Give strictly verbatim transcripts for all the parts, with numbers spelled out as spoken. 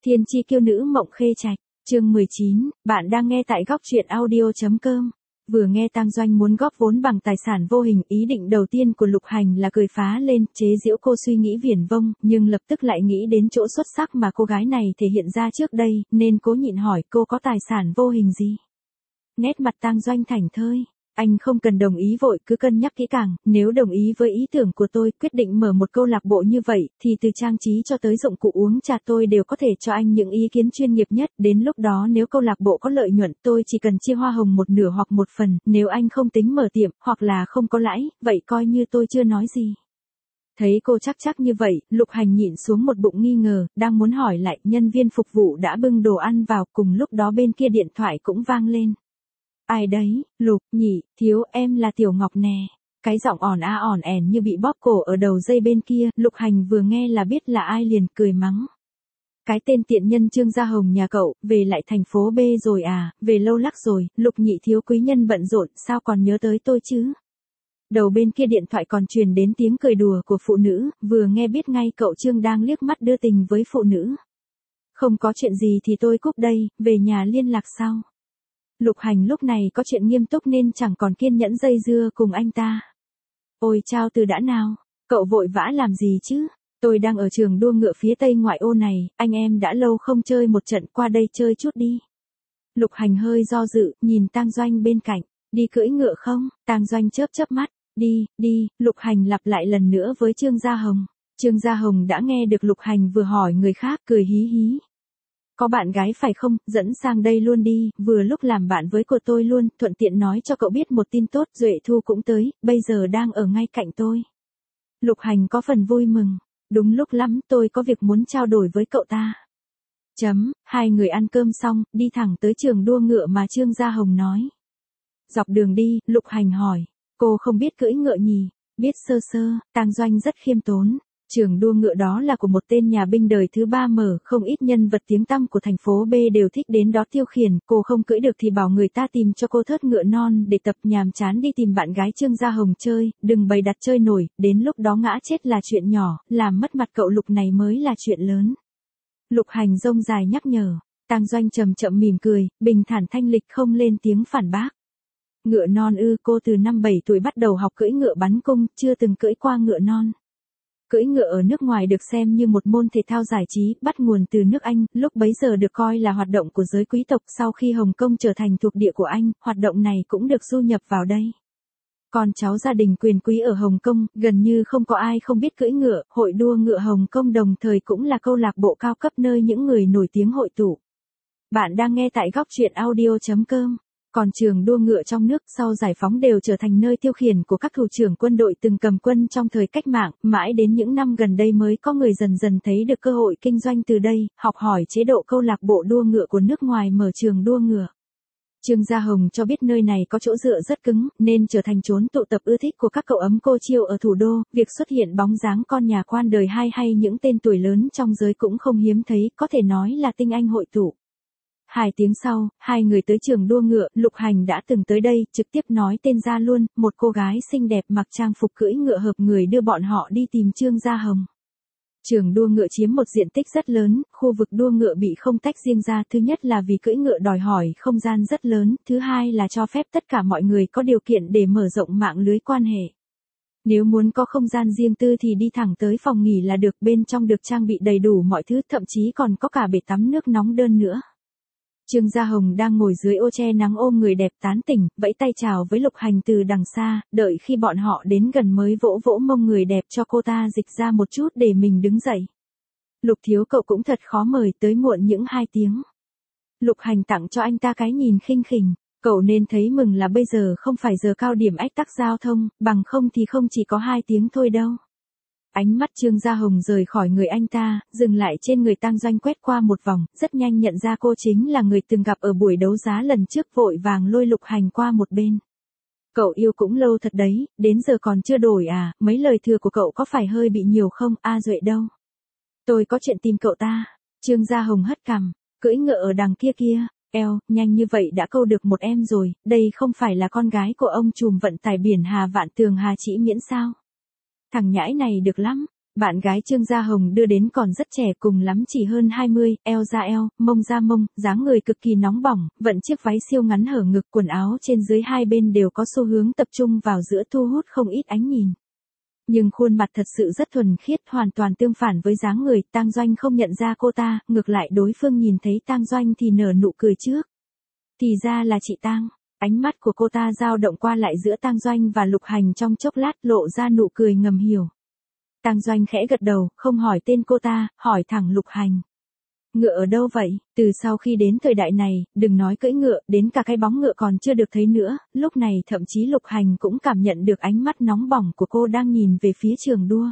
Thiên chi kiêu nữ mộng khê trạch, chương mười chín, bạn đang nghe tại góc truyện audio.com. Vừa nghe Tang Doanh muốn góp vốn bằng tài sản vô hình, ý định đầu tiên của Lục Hành là cười phá lên, chế giễu cô suy nghĩ viển vông, nhưng lập tức lại nghĩ đến chỗ xuất sắc mà cô gái này thể hiện ra trước đây, nên cố nhịn hỏi cô có tài sản vô hình gì. Nét mặt Tang Doanh thảnh thơi. Anh không cần đồng ý vội, cứ cân nhắc kỹ càng, nếu đồng ý với ý tưởng của tôi, quyết định mở một câu lạc bộ như vậy, thì từ trang trí cho tới dụng cụ uống trà tôi đều có thể cho anh những ý kiến chuyên nghiệp nhất, đến lúc đó nếu câu lạc bộ có lợi nhuận, tôi chỉ cần chia hoa hồng một nửa hoặc một phần, nếu anh không tính mở tiệm, hoặc là không có lãi, vậy coi như tôi chưa nói gì. Thấy cô chắc chắc như vậy, Lục Hành nhịn xuống một bụng nghi ngờ, đang muốn hỏi lại, nhân viên phục vụ đã bưng đồ ăn vào, cùng lúc đó bên kia điện thoại cũng vang lên. Ai đấy, Lục, nhị, thiếu, em là Tiểu Ngọc nè. Cái giọng ỏn a ỏn ẻn như bị bóp cổ ở đầu dây bên kia, Lục Hành vừa nghe là biết là ai liền cười mắng. Cái tên tiện nhân Trương Gia Hồng nhà cậu, về lại thành phố B rồi à, về lâu lắc rồi, Lục nhị thiếu quý nhân bận rộn, sao còn nhớ tới tôi chứ? Đầu bên kia điện thoại còn truyền đến tiếng cười đùa của phụ nữ, vừa nghe biết ngay cậu Trương đang liếc mắt đưa tình với phụ nữ. Không có chuyện gì thì tôi cúp đây, về nhà liên lạc sau. Lục Hành lúc này có chuyện nghiêm túc nên chẳng còn kiên nhẫn dây dưa cùng anh ta. Ôi chao từ đã nào, cậu vội vã làm gì chứ? Tôi đang ở trường đua ngựa phía tây ngoại ô này, anh em đã lâu không chơi một trận, qua đây chơi chút đi. Lục Hành hơi do dự, nhìn Tang Doanh bên cạnh, đi cưỡi ngựa không? Tang Doanh chớp chớp mắt, đi, đi, Lục Hành lặp lại lần nữa với Trương Gia Hồng. Trương Gia Hồng đã nghe được Lục Hành vừa hỏi người khác, cười hí hí. Có bạn gái phải không, dẫn sang đây luôn đi, vừa lúc làm bạn với cô tôi luôn, thuận tiện nói cho cậu biết một tin tốt, Duệ Thu cũng tới, bây giờ đang ở ngay cạnh tôi. Lục Hành có phần vui mừng, đúng lúc lắm, tôi có việc muốn trao đổi với cậu ta. Chấm, hai người ăn cơm xong, đi thẳng tới trường đua ngựa mà Trương Gia Hồng nói. Dọc đường đi, Lục Hành hỏi, cô không biết cưỡi ngựa nhỉ? Biết sơ sơ, Tang Doanh rất khiêm tốn. Trường đua ngựa đó là của một tên nhà binh đời thứ ba mở, không ít nhân vật tiếng tăm của thành phố B đều thích đến đó tiêu khiển, cô không cưỡi được thì bảo người ta tìm cho cô thớt ngựa non để tập, nhàm chán đi tìm bạn gái Trương Gia Hồng chơi, đừng bày đặt chơi nổi, đến lúc đó ngã chết là chuyện nhỏ, làm mất mặt cậu Lục này mới là chuyện lớn. Lục Hành rông dài nhắc nhở, Tang Doanh chậm chậm mỉm cười, bình thản thanh lịch không lên tiếng phản bác. Ngựa non ư, cô từ năm bảy tuổi bắt đầu học cưỡi ngựa bắn cung, chưa từng cưỡi qua ngựa non. Cưỡi ngựa ở nước ngoài được xem như một môn thể thao giải trí, bắt nguồn từ nước Anh, lúc bấy giờ được coi là hoạt động của giới quý tộc, sau khi Hồng Kông trở thành thuộc địa của Anh, hoạt động này cũng được du nhập vào đây. Con cháu gia đình quyền quý ở Hồng Kông, gần như không có ai không biết cưỡi ngựa, hội đua ngựa Hồng Kông đồng thời cũng là câu lạc bộ cao cấp nơi những người nổi tiếng hội tụ. Bạn đang nghe tại góc truyện audio.com. Còn trường đua ngựa trong nước sau giải phóng đều trở thành nơi tiêu khiển của các thủ trưởng quân đội từng cầm quân trong thời cách mạng, mãi đến những năm gần đây mới có người dần dần thấy được cơ hội kinh doanh từ đây, học hỏi chế độ câu lạc bộ đua ngựa của nước ngoài mở trường đua ngựa. Trương Gia Hồng cho biết nơi này có chỗ dựa rất cứng, nên trở thành chốn tụ tập ưa thích của các cậu ấm cô chiêu ở thủ đô, việc xuất hiện bóng dáng con nhà quan đời hai hay những tên tuổi lớn trong giới cũng không hiếm thấy, có thể nói là tinh anh hội tụ. Hai tiếng sau, hai người tới trường đua ngựa, Lục Hành đã từng tới đây, trực tiếp nói tên ra luôn, một cô gái xinh đẹp mặc trang phục cưỡi ngựa hợp người đưa bọn họ đi tìm Trương Gia Hồng. Trường đua ngựa chiếm một diện tích rất lớn, khu vực đua ngựa bị không tách riêng ra, thứ nhất là vì cưỡi ngựa đòi hỏi không gian rất lớn, thứ hai là cho phép tất cả mọi người có điều kiện để mở rộng mạng lưới quan hệ. Nếu muốn có không gian riêng tư thì đi thẳng tới phòng nghỉ là được, bên trong được trang bị đầy đủ mọi thứ, thậm chí còn có cả bể tắm nước nóng đơn nữa. Trương Gia Hồng đang ngồi dưới ô che nắng ôm người đẹp tán tỉnh, vẫy tay chào với Lục Hành từ đằng xa, đợi khi bọn họ đến gần mới vỗ vỗ mông người đẹp cho cô ta dịch ra một chút để mình đứng dậy. Lục thiếu cậu cũng thật khó mời, tới muộn những hai tiếng. Lục Hành tặng cho anh ta cái nhìn khinh khỉnh, cậu nên thấy mừng là bây giờ không phải giờ cao điểm ách tắc giao thông, bằng không thì không chỉ có hai tiếng thôi đâu. Ánh mắt Trương Gia Hồng rời khỏi người anh ta, dừng lại trên người Tang Doanh quét qua một vòng, rất nhanh nhận ra cô chính là người từng gặp ở buổi đấu giá lần trước, vội vàng lôi Lục Hành qua một bên. Cậu yêu cũng lâu thật đấy, đến giờ còn chưa đổi à, mấy lời thừa của cậu có phải hơi bị nhiều không, A Duệ đâu. Tôi có chuyện tìm cậu ta. Trương Gia Hồng hất cằm, cưỡi ngựa ở đằng kia kia, eo, nhanh như vậy đã câu được một em rồi, đây không phải là con gái của ông trùm vận tải biển Hà Vạn Tường Hà Chỉ Miễn sao? Thằng nhãi này được lắm, Bạn gái Trương Gia Hồng đưa đến còn rất trẻ, cùng lắm chỉ hơn hai mươi, eo ra eo, mông ra mông, dáng người cực kỳ nóng bỏng, vận chiếc váy siêu ngắn hở ngực, quần áo trên dưới hai bên đều có xu hướng tập trung vào giữa, thu hút không ít ánh nhìn. Nhưng khuôn mặt thật sự rất thuần khiết, hoàn toàn tương phản với dáng người. Tang Doanh không nhận ra cô ta, ngược lại đối phương nhìn thấy Tang Doanh thì nở nụ cười trước. Thì ra là chị Tang. Ánh mắt của cô ta dao động qua lại giữa Tang Doanh và Lục Hành trong chốc lát, lộ ra nụ cười ngầm hiểu. Tang Doanh khẽ gật đầu, không hỏi tên cô ta, hỏi thẳng Lục Hành. Ngựa ở đâu vậy? Từ sau khi đến thời đại này, đừng nói cưỡi ngựa, đến cả cái bóng ngựa còn chưa được thấy nữa. Lúc này thậm chí Lục Hành cũng cảm nhận được ánh mắt nóng bỏng của cô đang nhìn về phía trường đua.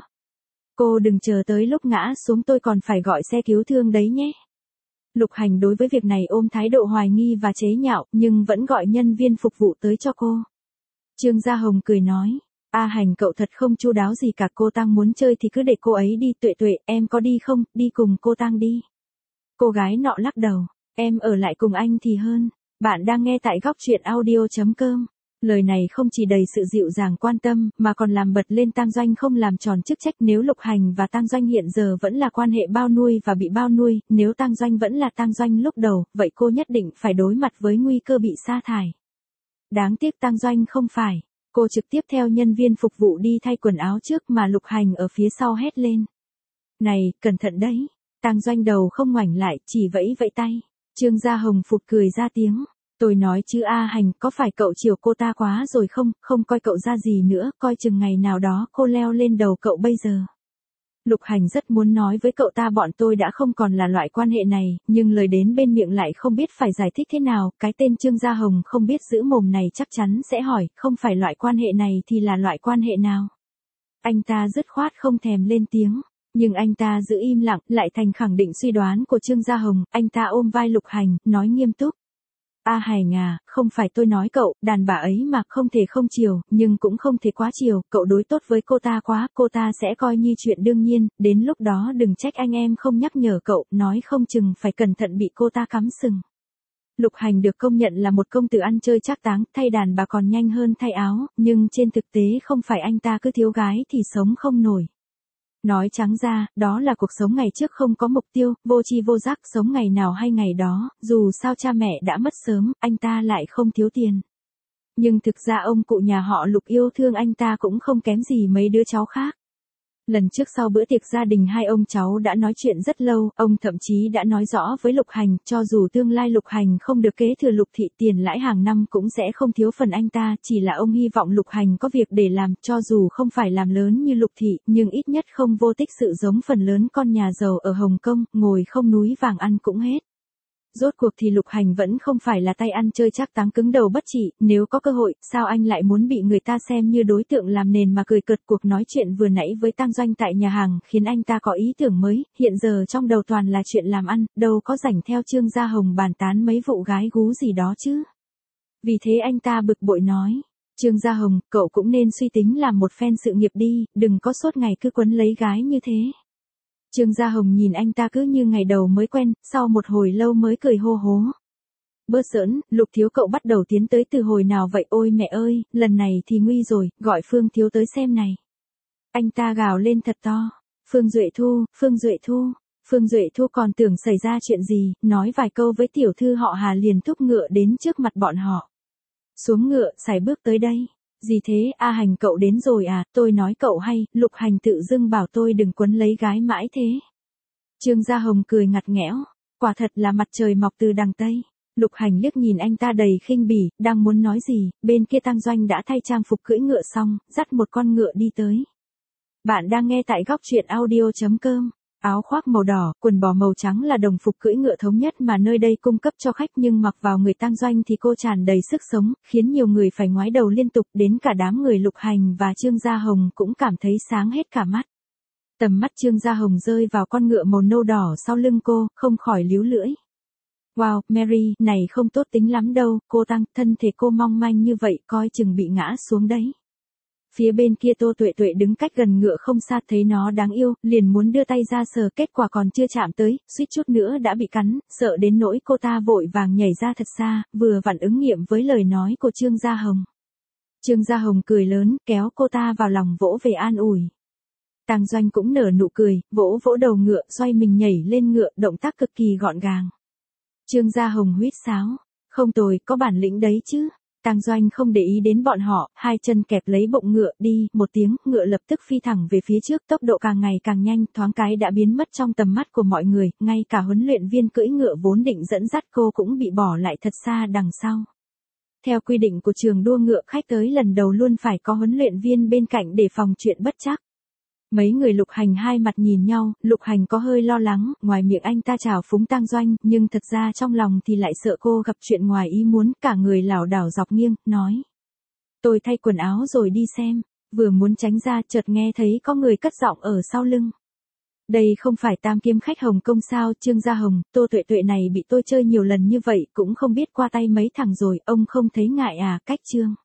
Cô đừng chờ tới lúc ngã xuống tôi còn phải gọi xe cứu thương đấy nhé. Lục Hành đối với việc này ôm thái độ hoài nghi và chế nhạo, nhưng vẫn gọi nhân viên phục vụ tới cho cô. Trương Gia Hồng cười nói. A Hành cậu thật không chu đáo gì cả, cô Tang muốn chơi thì cứ để cô ấy đi. Tuệ Tuệ, em có đi không? Đi cùng cô Tang đi. Cô gái nọ lắc đầu, em ở lại cùng anh thì hơn. Bạn đang nghe tại góc truyện audio chấm com. Lời này không chỉ đầy sự dịu dàng quan tâm, mà còn làm bật lên Tang Doanh không làm tròn chức trách. Nếu Lục Hành và Tang Doanh hiện giờ vẫn là quan hệ bao nuôi và bị bao nuôi, nếu Tang Doanh vẫn là Tang Doanh lúc đầu, vậy cô nhất định phải đối mặt với nguy cơ bị sa thải. Đáng tiếc Tang Doanh không phải. Cô trực tiếp theo nhân viên phục vụ đi thay quần áo trước, mà Lục Hành ở phía sau hét lên. Này, cẩn thận đấy. Tang Doanh đầu không ngoảnh lại, chỉ vẫy vẫy tay. Trương Gia Hồng phụt cười ra tiếng. Tôi nói chứ A Hành, có phải cậu chiều cô ta quá rồi không, không coi cậu ra gì nữa, coi chừng ngày nào đó cô leo lên đầu cậu bây giờ. Lục Hành rất muốn nói với cậu ta bọn tôi đã không còn là loại quan hệ này, nhưng lời đến bên miệng lại không biết phải giải thích thế nào. Cái tên Trương Gia Hồng không biết giữ mồm này chắc chắn sẽ hỏi, không phải loại quan hệ này thì là loại quan hệ nào. Anh ta dứt khoát không thèm lên tiếng. Nhưng anh ta giữ im lặng, lại thành khẳng định suy đoán của Trương Gia Hồng. Anh ta ôm vai Lục Hành, nói nghiêm túc. A Hành à, không phải tôi nói cậu, đàn bà ấy mà không thể không chiều, nhưng cũng không thể quá chiều. Cậu đối tốt với cô ta quá, cô ta sẽ coi như chuyện đương nhiên. Đến lúc đó đừng trách anh em không nhắc nhở cậu, nói không chừng phải cẩn thận bị cô ta cắm sừng. Lục Hành được công nhận là một công tử ăn chơi trác táng, thay đàn bà còn nhanh hơn thay áo, nhưng trên thực tế không phải anh ta cứ thiếu gái thì sống không nổi. Nói trắng ra, đó là cuộc sống ngày trước không có mục tiêu, vô tri vô giác, sống ngày nào hay ngày đó. Dù sao cha mẹ đã mất sớm, anh ta lại không thiếu tiền. Nhưng thực ra ông cụ nhà họ Lục yêu thương anh ta cũng không kém gì mấy đứa cháu khác. Lần trước sau bữa tiệc gia đình hai ông cháu đã nói chuyện rất lâu, ông thậm chí đã nói rõ với Lục Hành, cho dù tương lai Lục Hành không được kế thừa Lục thị, tiền lãi hàng năm cũng sẽ không thiếu phần anh ta, chỉ là ông hy vọng Lục Hành có việc để làm, cho dù không phải làm lớn như Lục thị, nhưng ít nhất không vô tích sự giống phần lớn con nhà giàu ở Hồng Kông, ngồi không núi vàng ăn cũng hết. Rốt cuộc thì Lục Hành vẫn không phải là tay ăn chơi trác táng cứng đầu bất trị, nếu có cơ hội, sao anh lại muốn bị người ta xem như đối tượng làm nền mà cười cợt. Cuộc nói chuyện vừa nãy với Tang Doanh tại nhà hàng, khiến anh ta có ý tưởng mới, hiện giờ trong đầu toàn là chuyện làm ăn, đâu có rảnh theo Trương Gia Hồng bàn tán mấy vụ gái gú gì đó chứ. Vì thế anh ta bực bội nói, Trương Gia Hồng, cậu cũng nên suy tính làm một phen sự nghiệp đi, đừng có suốt ngày cứ quấn lấy gái như thế. Trương Gia Hồng nhìn anh ta cứ như ngày đầu mới quen, sau một hồi lâu mới cười hô hố. Bớt giỡn, Lục thiếu cậu bắt đầu tiến tới từ hồi nào vậy? Ôi mẹ ơi, lần này thì nguy rồi, gọi Phương thiếu tới xem này. Anh ta gào lên thật to. Phương Duệ Thu, Phương Duệ Thu. Phương Duệ Thu còn tưởng xảy ra chuyện gì, nói vài câu với tiểu thư họ Hà liền thúc ngựa đến trước mặt bọn họ. Xuống ngựa, sải bước tới đây. Gì thế, A Hành cậu đến rồi à, tôi nói cậu hay, Lục Hành tự dưng bảo tôi đừng quấn lấy gái mãi thế. Trương Gia Hồng cười ngặt nghẽo, quả thật là mặt trời mọc từ đằng Tây. Lục Hành liếc nhìn anh ta đầy khinh bỉ, đang muốn nói gì, bên kia Tang Doanh đã thay trang phục cưỡi ngựa xong, dắt một con ngựa đi tới. Bạn đang nghe tại góc truyện audio chấm com. Áo khoác màu đỏ, quần bò màu trắng là đồng phục cưỡi ngựa thống nhất mà nơi đây cung cấp cho khách, nhưng mặc vào người Tang Doanh thì cô tràn đầy sức sống, khiến nhiều người phải ngoái đầu liên tục, đến cả đám người Lục Hành và Trương Gia Hồng cũng cảm thấy sáng hết cả mắt. Tầm mắt Trương Gia Hồng rơi vào con ngựa màu nâu đỏ sau lưng cô, không khỏi líu lưỡi. Wow, Mary, này không tốt tính lắm đâu, cô Tang, thân thể cô mong manh như vậy, coi chừng bị ngã xuống đấy. Phía bên kia Tô Tuệ Tuệ đứng cách gần ngựa không xa, thấy nó đáng yêu, liền muốn đưa tay ra sờ, kết quả còn chưa chạm tới, suýt chút nữa đã bị cắn, sợ đến nỗi cô ta vội vàng nhảy ra thật xa, vừa vặn ứng nghiệm với lời nói của Trương Gia Hồng. Trương Gia Hồng cười lớn, kéo cô ta vào lòng vỗ về an ủi. Tang Doanh cũng nở nụ cười, vỗ vỗ đầu ngựa, xoay mình nhảy lên ngựa, động tác cực kỳ gọn gàng. Trương Gia Hồng huýt sáo, không tồi, có bản lĩnh đấy chứ. Tang Doanh không để ý đến bọn họ, hai chân kẹp lấy bụng ngựa, đi, một tiếng, ngựa lập tức phi thẳng về phía trước, tốc độ càng ngày càng nhanh, thoáng cái đã biến mất trong tầm mắt của mọi người, ngay cả huấn luyện viên cưỡi ngựa vốn định dẫn dắt cô cũng bị bỏ lại thật xa đằng sau. Theo quy định của trường đua ngựa, khách tới lần đầu luôn phải có huấn luyện viên bên cạnh để phòng chuyện bất trắc. Mấy người Lục Hành hai mặt nhìn nhau, Lục Hành có hơi lo lắng, ngoài miệng anh ta chào phúng Tang Doanh, nhưng thật ra trong lòng thì lại sợ cô gặp chuyện ngoài ý muốn, cả người lảo đảo dọc nghiêng, nói. Tôi thay quần áo rồi đi xem, vừa muốn tránh ra chợt nghe thấy có người cất giọng ở sau lưng. Đây không phải Tam Kiếm Khách Hồng Kông sao, Trương Gia Hồng, Tô Tuệ Tuệ này bị tôi chơi nhiều lần như vậy, cũng không biết qua tay mấy thằng rồi, ông không thấy ngại à, cách Trương.